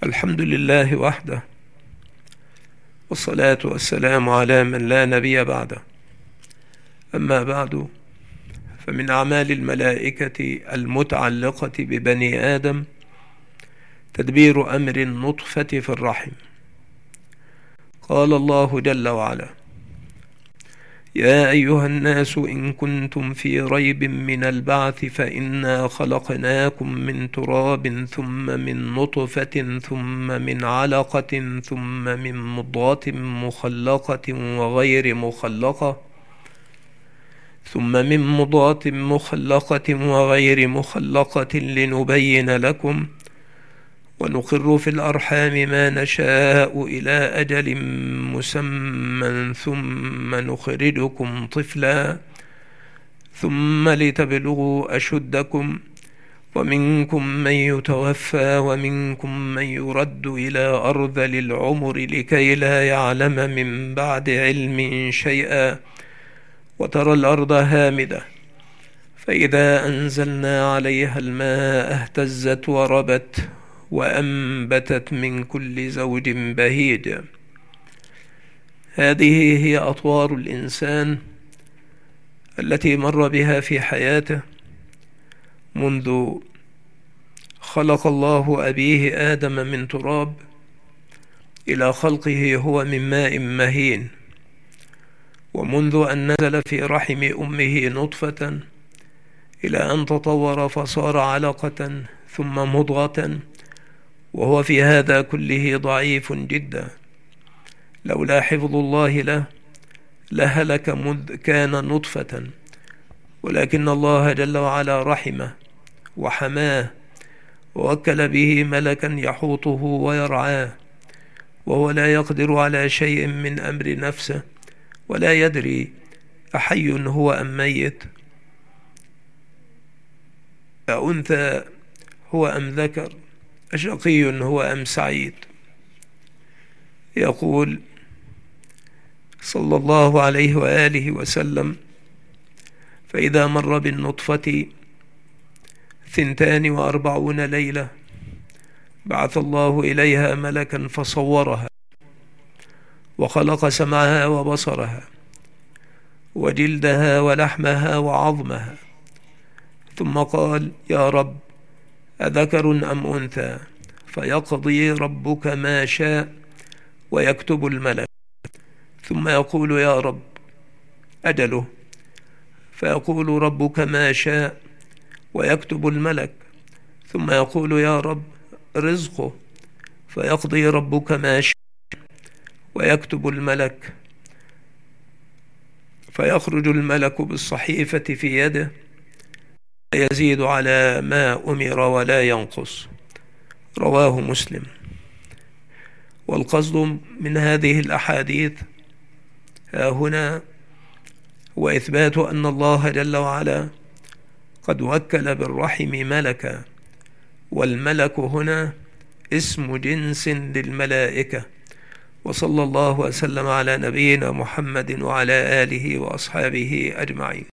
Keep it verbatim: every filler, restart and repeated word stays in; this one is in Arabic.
الحمد لله وحده، والصلاة والسلام على من لا نبي بعده. أما بعد، فمن أعمال الملائكة المتعلقة ببني آدم تدبير أمر النطفة في الرحم. قال الله جل وعلا: يا أيها الناس إن كنتم في ريب من البعث فإنا خلقناكم من تراب ثم من نطفة ثم من علقة ثم من مضغة مخلقة وغير مخلقة ثم من مضغة مخلقة وغير مخلقة لنبين لكم ونقر في الأرحام ما نشاء إلى أجل مسمى ثم نخرجكم طفلا ثم لتبلغوا أشدكم ومنكم من يتوفى ومنكم من يرد إلى أرذل العمر لكي لا يعلم من بعد علم شيئا وترى الأرض هامدة فإذا أنزلنا عليها الماء اهتزت وربت وأنبتت من كل زوج بهيج. هذه هي أطوار الإنسان التي مر بها في حياته منذ خلق الله أبيه آدم من تراب إلى خلقه هو من ماء مهين، ومنذ أن نزل في رحم أمه نطفة إلى أن تطور فصار علقة ثم مضغة، وهو في هذا كله ضعيف جدا. لولا حفظ الله له لهلك مذ كان نطفة، ولكن الله جل وعلا رحمه وحماه ووكل به ملكا يحوطه ويرعاه، وهو لا يقدر على شيء من أمر نفسه ولا يدري أحي هو أم ميت، أأنثى هو أم ذكر، أشقي هو أم سعيد. يقول صلى الله عليه وآله وسلم: فإذا مر بالنطفة ثنتان وأربعون ليلة بعث الله إليها ملكا فصورها وخلق سمعها وبصرها وجلدها ولحمها وعظمها، ثم قال: يا رب أذكر أم أنثى؟ فيقضي ربك ما شاء ويكتب الملك، ثم يقول: يا رب أجله؟ فيقول ربك ما شاء ويكتب الملك، ثم يقول: يا رب رزقه؟ فيقضي ربك ما شاء ويكتب الملك، فيخرج الملك بالصحيفة في يده يزيد على ما أمر ولا ينقص. رواه مسلم. والقصد من هذه الأحاديث ها هنا هو إثبات أن الله جل وعلا قد وكل بالرحم ملكا، والملك هنا اسم جنس للملائكة. وصلى الله وسلم على نبينا محمد وعلى آله وأصحابه أجمعين.